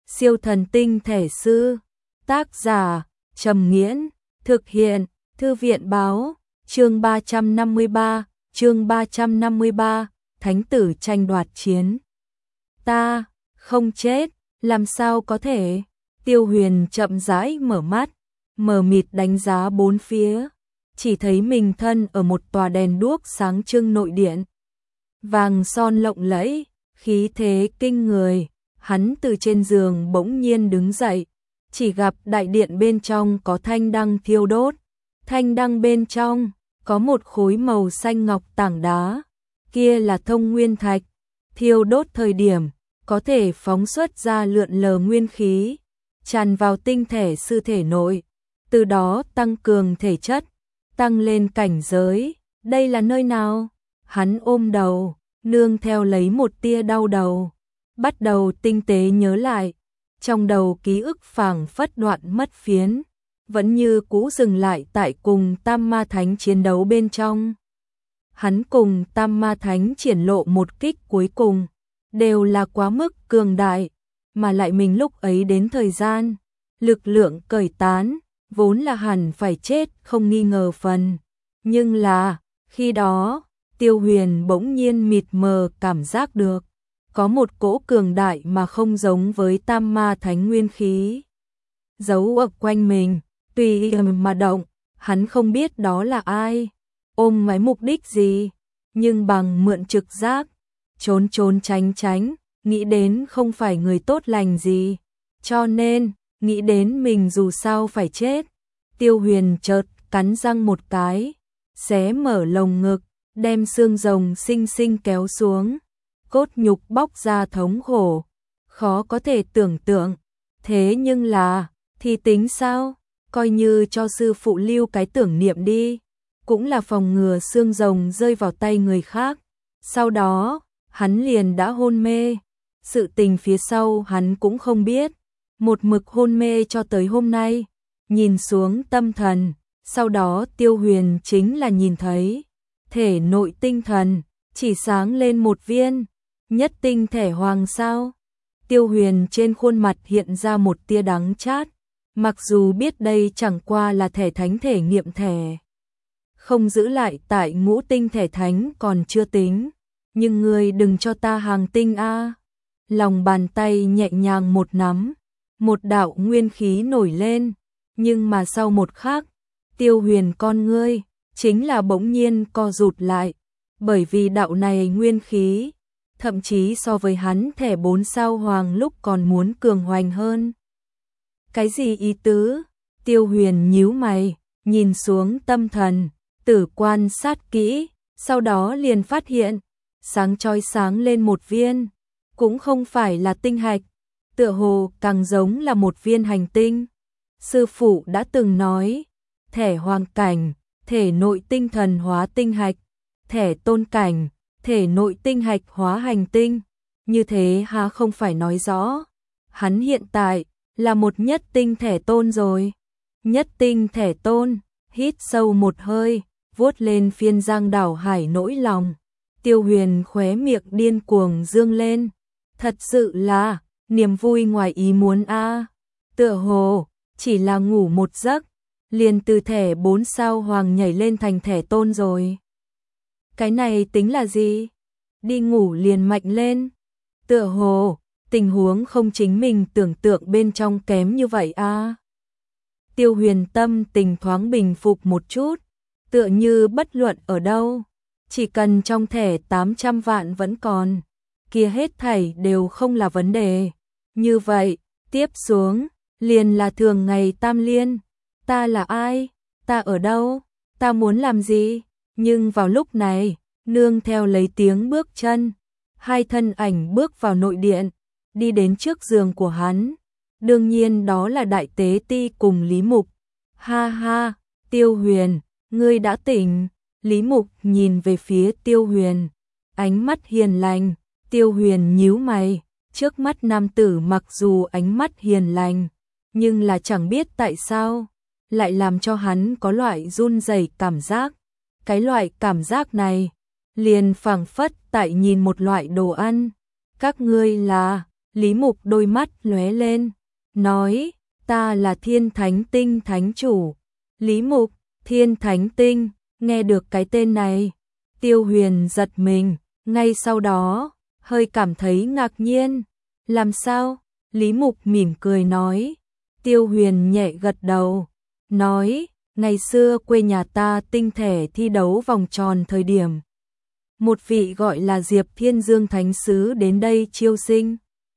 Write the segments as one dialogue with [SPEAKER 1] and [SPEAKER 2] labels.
[SPEAKER 1] Siêu thần tinh thể sư. Tác giả Trầm Nghiễn. Thực hiện Thư viện báo. Chương 353, Thánh tử tranh đoạt chiến. Ta không chết, làm sao có thể? Tiêu Huyền chậm rãi mở mắt, mờ mịt đánh giá bốn phía, chỉ thấy mình thân ở một tòa đèn đuốc sáng trưng nội điện. Vàng son lộng lẫy, khí thế kinh người, hắn từ trên giường bỗng nhiên đứng dậy, chỉ gặp đại điện bên trong có thanh đăng thiêu đốt. Thanh đăng bên trong có một khối màu xanh ngọc tảng đá, kia là thông nguyên thạch, thiêu đốt thời điểm có thể phóng xuất ra lượn lờ nguyên khí, tràn vào tinh thể sư thể nội, từ đó tăng cường thể chất, tăng lên cảnh giới. Đây là nơi nào? Hắn ôm đầu, nương theo lấy một tia đau đầu, bắt đầu tinh tế nhớ lại, trong đầu ký ức phảng phất đoạn mất phiến, vẫn như cũ dừng lại tại cùng Tam Ma Thánh chiến đấu bên trong. Hắn cùng Tam Ma Thánh triển lộ một kích cuối cùng, đều là quá mức cường đại, mà lại mình lúc ấy đến thời gian, lực lượng cởi tán, vốn là hẳn phải chết không nghi ngờ phần. Nhưng là, khi đó, Tiêu Huyền bỗng nhiên mịt mờ cảm giác được, có một cỗ cường đại mà không giống với Tam Ma Thánh nguyên khí giấu ở quanh mình, tùy ý mà động, hắn không biết đó là ai, ôm máy mục đích gì, nhưng bằng mượn trực giác, trốn trốn tránh tránh, nghĩ đến không phải người tốt lành gì, cho nên, nghĩ đến mình dù sao phải chết. Tiêu Huyền chợt cắn răng một cái, xé mở lồng ngực, đem xương rồng xinh xinh kéo xuống, cốt nhục bóc ra thống khổ, khó có thể tưởng tượng. Thế nhưng là, thì tính sao? Coi như cho sư phụ lưu cái tưởng niệm đi, cũng là phòng ngừa xương rồng rơi vào tay người khác. Sau đó, hắn liền đã hôn mê. Sự tình phía sau hắn cũng không biết, một mực hôn mê cho tới hôm nay. Nhìn xuống tâm thần, sau đó Tiêu Huyền chính là nhìn thấy thể nội tinh thần chỉ sáng lên một viên nhất tinh thể hoàng sao. Tiêu Huyền trên khuôn mặt hiện ra một tia đắng chát, mặc dù biết đây chẳng qua là thể thánh thể nghiệm thể, không giữ lại tại ngũ tinh thể thánh còn chưa tính, nhưng ngươi đừng cho ta hàng tinh a. Lòng bàn tay nhẹ nhàng một nắm, một đạo nguyên khí nổi lên, nhưng mà sau một khắc, Tiêu Huyền con ngươi chính là bỗng nhiên co rụt lại, bởi vì đạo này nguyên khí thậm chí so với hắn thẻ 4 sao hoàng lúc còn muốn cường hoành hơn. Cái gì ý tứ? Tiêu Huyền nhíu mày, nhìn xuống tâm thần, tử quan sát kỹ, sau đó liền phát hiện, sáng chói sáng lên một viên, cũng không phải là tinh hạch, tựa hồ càng giống là một viên hành tinh. Sư phụ đã từng nói, thể hoàng cảnh, thể nội tinh thần hóa tinh hạch, thể tôn cảnh, thể nội tinh hạch hóa hành tinh, như thế há không phải nói rõ, hắn hiện tại là một nhất tinh thể tôn rồi. Nhất tinh thể tôn, hít sâu một hơi, vuốt lên phiên giang đảo hải nỗi lòng. Tiêu Huyền khóe miệng điên cuồng dương lên, thật sự là niềm vui ngoài ý muốn a. Tựa hồ chỉ là ngủ một giấc, liền từ thể 4 sao hoàng nhảy lên thành thể tôn rồi. Cái này tính là gì? Đi ngủ liền mạnh lên. Tựa hồ, tình huống không chính mình tưởng tượng bên trong kém như vậy a. Tiêu Huyền tâm tình thoáng bình phục một chút, tựa như bất luận ở đâu, chỉ cần trong thẻ 800 vạn vẫn còn, kia hết thảy đều không là vấn đề. Như vậy, tiếp xuống, liền là thường ngày tam liên. Ta là ai? Ta ở đâu? Ta muốn làm gì? Nhưng vào lúc này, nương theo lấy tiếng bước chân, hai thân ảnh bước vào nội điện, đi đến trước giường của hắn. Đương nhiên đó là Đại Tế Ti cùng Lý Mục. Ha ha, Tiêu Huyền, ngươi đã tỉnh. Lý Mục nhìn về phía Tiêu Huyền, ánh mắt hiền lành. Tiêu Huyền nhíu mày, trước mắt nam tử mặc dù ánh mắt hiền lành, nhưng là chẳng biết tại sao, lại làm cho hắn có loại run rẩy cảm giác. Cái loại cảm giác này, liền phảng phất tại nhìn một loại đồ ăn. Các ngươi là, Lý Mục đôi mắt lóe lên, nói, ta là Thiên Thánh Tinh Thánh Chủ. Lý Mục, Thiên Thánh Tinh, nghe được cái tên này, Tiêu Huyền giật mình, ngay sau đó, hơi cảm thấy ngạc nhiên. Làm sao? Lý Mục mỉm cười nói. Tiêu Huyền nhẹ gật đầu, nói, ngày xưa quê nhà ta tinh thể thi đấu vòng tròn thời điểm. Một vị gọi là Diệp Thiên Dương Thánh Sứ đến đây chiêu sinh.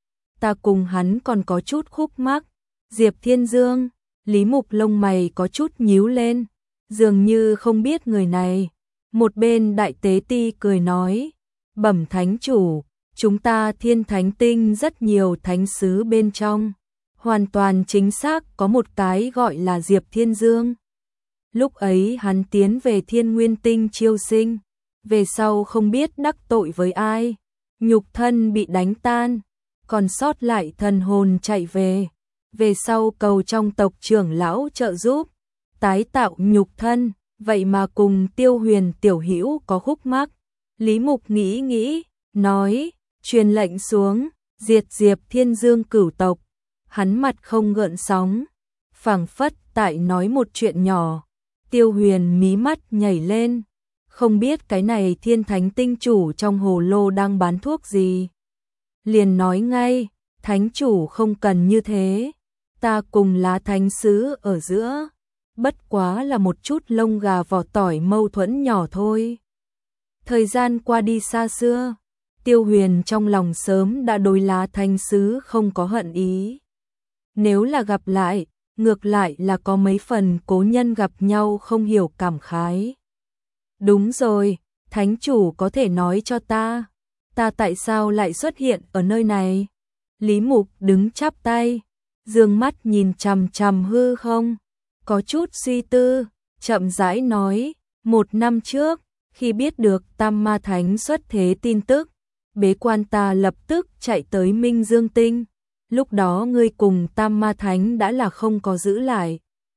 [SPEAKER 1] Ta cùng hắn còn có chút khúc mắc. Diệp Thiên Dương, Lý Mục lông mày có chút nhíu lên, dường như không biết người này. Một bên Đại Tế Ti cười nói, bẩm Thánh Chủ, chúng ta Thiên Thánh Tinh rất nhiều thánh sứ bên trong. Hoàn toàn chính xác có một cái gọi là Diệp Thiên Dương. Lúc ấy hắn tiến về Thiên Nguyên Tinh chiêu sinh, về sau không biết đắc tội với ai, nhục thân bị đánh tan, còn sót lại thần hồn chạy về sau cầu trong tộc trưởng lão trợ giúp, tái tạo nhục thân, vậy mà cùng Tiêu Huyền tiểu hữu có khúc mắc. Lý Mục nghĩ nghĩ, nói, truyền lệnh xuống, diệt Diệp Thiên Dương cửu tộc. Hắn mặt không gợn sóng, phảng phất tại nói một chuyện nhỏ. Tiêu Huyền mí mắt nhảy lên, không biết cái này Thiên Thánh Tinh chủ trong hồ lô đang bán thuốc gì. Liền nói ngay, Thánh Chủ không cần như thế, ta cùng Lá Thánh Sứ ở giữa, bất quá là một chút lông gà vỏ tỏi mâu thuẫn nhỏ thôi. Thời gian qua đi xa xưa, Tiêu Huyền trong lòng sớm đã đối Lá Thánh Sứ không có hận ý. Nếu là gặp lại, ngược lại là có mấy phần cố nhân gặp nhau không hiểu cảm khái. Đúng rồi, Thánh Chủ có thể nói cho ta tại sao lại xuất hiện ở nơi này? Lý Mục đứng chắp tay, dương mắt nhìn chằm chằm hư không, có chút suy tư, chậm rãi nói, 1 năm trước, khi biết được Tam Ma Thánh xuất thế tin tức, bế quan ta lập tức chạy tới Minh Dương Tinh. Lúc đó ngươi cùng Tam Ma Thánh đã là không có giữ lại,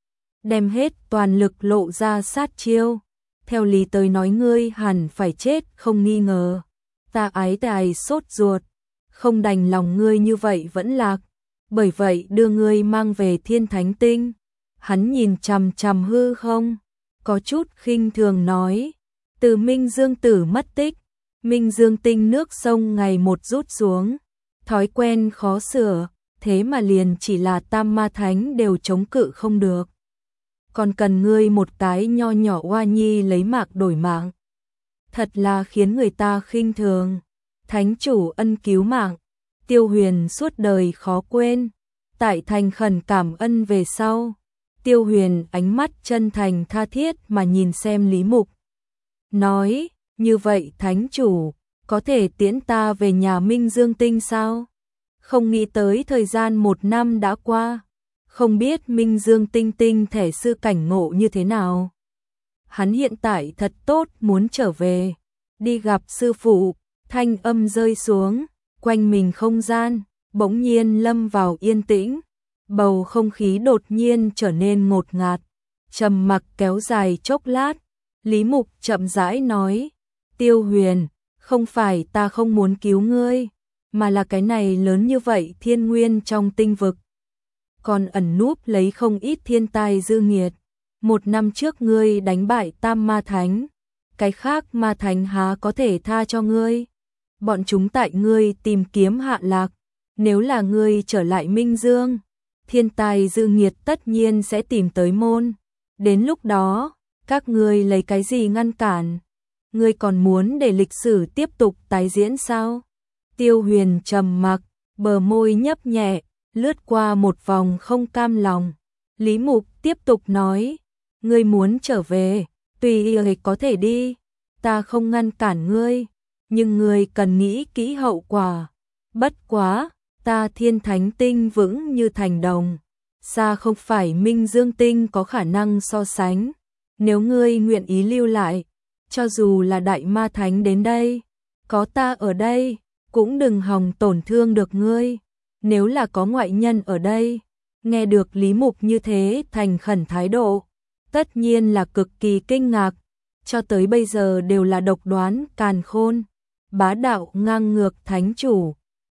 [SPEAKER 1] đem hết toàn lực lộ ra sát chiêu. Theo lý tới nói ngươi hẳn phải chết không nghi ngờ. Ta ái tài sốt ruột, không đành lòng ngươi như vậy vẫn lạc, bởi vậy đưa ngươi mang về Thiên Thánh Tinh. Hắn nhìn chằm chằm hư không, có chút khinh thường nói, từ Minh Dương Tử mất tích, Minh Dương Tinh nước sông ngày một rút xuống, thói quen khó sửa, thế mà liền chỉ là Tam Ma Thánh đều chống cự không được. Còn cần ngươi một cái nho nhỏ oa nhi lấy mạng đổi mạng. Thật là khiến người ta khinh thường. Thánh Chủ ân cứu mạng, Tiêu Huyền suốt đời khó quên. Tại thành khẩn cảm ân về sau, Tiêu Huyền ánh mắt chân thành tha thiết mà nhìn xem Lý Mục. Nói, như vậy Thánh Chủ, có thể tiễn ta về nhà Minh Dương Tinh sao? Không nghĩ tới thời gian 1 năm đã qua, không biết Minh Dương Tinh Tinh thể sư cảnh ngộ như thế nào. Hắn hiện tại thật tốt muốn trở về, đi gặp sư phụ. Thanh âm rơi xuống, quanh mình không gian bỗng nhiên lâm vào yên tĩnh, bầu không khí đột nhiên trở nên ngột ngạt, trầm mặc kéo dài chốc lát. Lý Mục chậm rãi nói, Tiêu Huyền, không phải ta không muốn cứu ngươi, mà là cái này lớn như vậy thiên nguyên trong tinh vực, còn ẩn núp lấy không ít thiên tai dư nghiệt. 1 năm trước ngươi đánh bại Tam Ma Thánh, cái khác Ma Thánh há có thể tha cho ngươi. Bọn chúng tại ngươi tìm kiếm hạ lạc, nếu là ngươi trở lại Minh Dương, thiên tai dư nghiệt tất nhiên sẽ tìm tới môn. Đến lúc đó, các ngươi lấy cái gì ngăn cản? Ngươi còn muốn để lịch sử tiếp tục tái diễn sao? Tiêu Huyền trầm mặc, bờ môi nhấp nhẹ, lướt qua một vòng không cam lòng. Lý Mục tiếp tục nói, ngươi muốn trở về, tùy ý có thể đi, ta không ngăn cản ngươi, nhưng ngươi cần nghĩ kỹ hậu quả. Bất quá, ta Thiên Thánh Tinh vững như thành đồng, xa không phải Minh Dương Tinh có khả năng so sánh. Nếu ngươi nguyện ý lưu lại, cho dù là Đại Ma Thánh đến đây, có ta ở đây, cũng đừng hòng tổn thương được ngươi. Nếu là có ngoại nhân ở đây, nghe được Lý Mục như thế thành khẩn thái độ, tất nhiên là cực kỳ kinh ngạc, cho tới bây giờ đều là độc đoán càn khôn, bá đạo ngang ngược Thánh Chủ.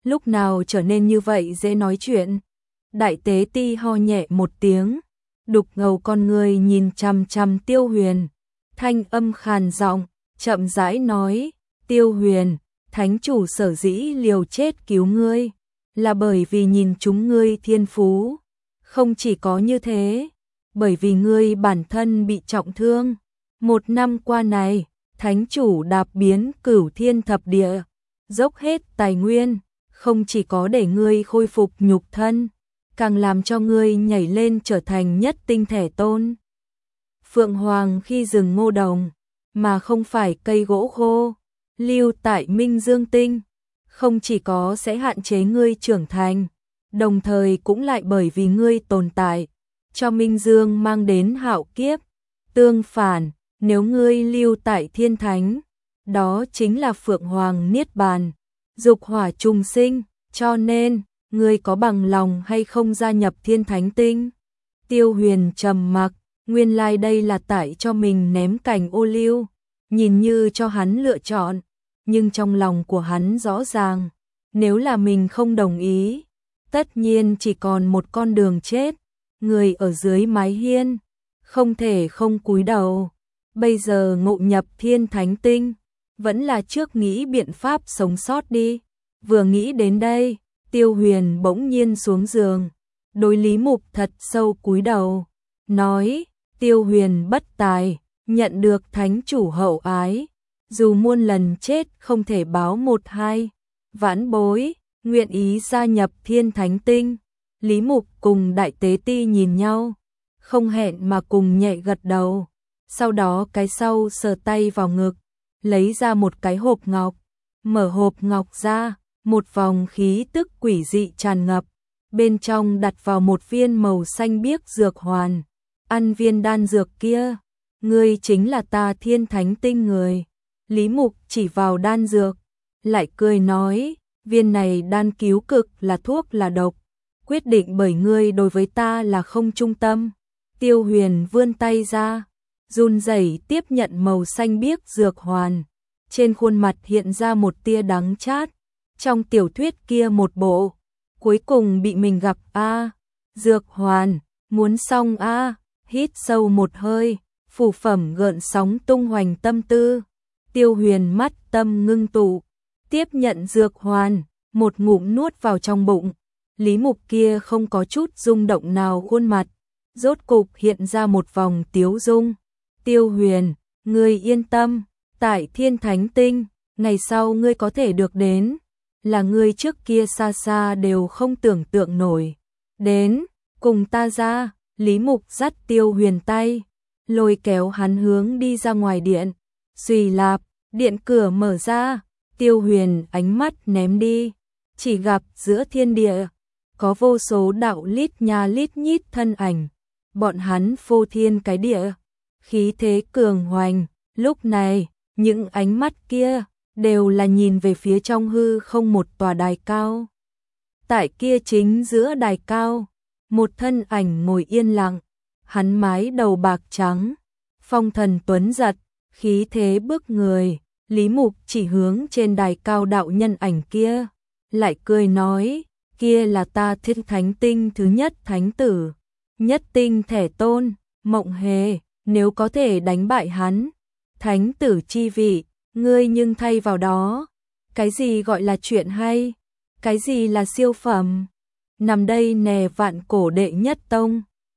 [SPEAKER 1] lúc nào trở nên như vậy dễ nói chuyện. Đại tế ti ho nhẹ một tiếng, đục ngầu con người nhìn chằm chằm Tiêu Huyền, thanh âm khàn giọng, chậm rãi nói, Tiêu Huyền, thánh chủ sở dĩ liều chết cứu ngươi, là bởi vì nhìn chúng ngươi thiên phú. Không chỉ có như thế, bởi vì ngươi bản thân bị trọng thương. 1 năm qua này, thánh chủ đạp biến cửu thiên thập địa, dốc hết tài nguyên, không chỉ có để ngươi khôi phục nhục thân, càng làm cho ngươi nhảy lên trở thành nhất tinh thể tôn. Phượng Hoàng khi rừng ngô đồng, mà không phải cây gỗ khô, lưu tại Minh Dương Tinh, không chỉ có sẽ hạn chế ngươi trưởng thành, đồng thời cũng lại bởi vì ngươi tồn tại, cho Minh Dương mang đến hạo kiếp. Tương phản, nếu ngươi lưu tại Thiên Thánh, đó chính là Phượng Hoàng Niết Bàn, dục hỏa trùng sinh, cho nên, ngươi có bằng lòng hay không gia nhập Thiên Thánh Tinh? Tiêu Huyền trầm mặc, nguyên lai đây là tại cho mình ném cành ô liu, nhìn như cho hắn lựa chọn, nhưng trong lòng của hắn rõ ràng, nếu là mình không đồng ý, tất nhiên chỉ còn một con đường chết, người ở dưới mái hiên, không thể không cúi đầu. Bây giờ ngộ nhập Thiên Thánh Tinh, vẫn là trước nghĩ biện pháp sống sót đi. Vừa nghĩ đến đây, Tiêu Huyền bỗng nhiên xuống giường, đối Lý Mục thật sâu cúi đầu, nói, Tiêu Huyền bất tài, nhận được thánh chủ hậu ái, dù muôn lần chết không thể báo một hai, vãn bối, nguyện ý gia nhập Thiên Thánh Tinh. Lý Mục cùng Đại Tế Ti nhìn nhau, không hẹn mà cùng nhẹ gật đầu, sau đó cái sau sờ tay vào ngực, lấy ra một cái hộp ngọc, mở hộp ngọc ra, một vòng khí tức quỷ dị tràn ngập, bên trong đặt vào một viên màu xanh biếc dược hoàn, ăn viên đan dược kia, ngươi chính là ta Thiên Thánh Tinh người. Lý Mục chỉ vào đan dược, lại cười nói, viên này đan cứu cực là thuốc là độc, quyết định bởi ngươi đối với ta là không trung tâm. Tiêu Huyền vươn tay ra, run rẩy tiếp nhận màu xanh biếc dược hoàn, trên khuôn mặt hiện ra một tia đắng chát, trong tiểu thuyết kia một bộ, cuối cùng bị mình gặp a. Dược hoàn, muốn xong a. Hít sâu một hơi, phù phẩm gợn sóng tung hoành tâm tư. Tiêu Huyền mắt tâm ngưng tụ, tiếp nhận dược hoàn, một ngụm nuốt vào trong bụng. Lý Mục kia không có chút rung động nào khuôn mặt, rốt cục hiện ra một vòng tiếu dung. Tiêu Huyền, ngươi yên tâm, tại Thiên Thánh Tinh, ngày sau ngươi có thể được đến, là ngươi trước kia xa xa đều không tưởng tượng nổi. Đến, cùng ta ra. Lý Mục dắt Tiêu Huyền tay, lôi kéo hắn hướng đi ra ngoài điện. Xùy lạp, điện cửa mở ra, Tiêu Huyền ánh mắt ném đi, chỉ gặp giữa thiên địa có vô số đạo lít nha lít nhít thân ảnh, bọn hắn phô thiên cái địa, khí thế cường hoành. Lúc này, những ánh mắt kia đều là nhìn về phía trong hư không một tòa đài cao. Tại kia chính giữa đài cao, một thân ảnh ngồi yên lặng, hắn mái đầu bạc trắng, phong thần tuấn giật, khí thế bức người. Lý Mục chỉ hướng trên đài cao đạo nhân ảnh kia, lại cười nói, kia là ta Thiên Thánh Tinh thứ nhất thánh tử, nhất tinh thể tôn, Mộng Hề, nếu có thể đánh bại hắn, thánh tử chi vị, ngươi nhưng thay vào đó, cái gì gọi là chuyện hay, cái gì là siêu phẩm, nằm đây nè vạn cổ đệ nhất tông.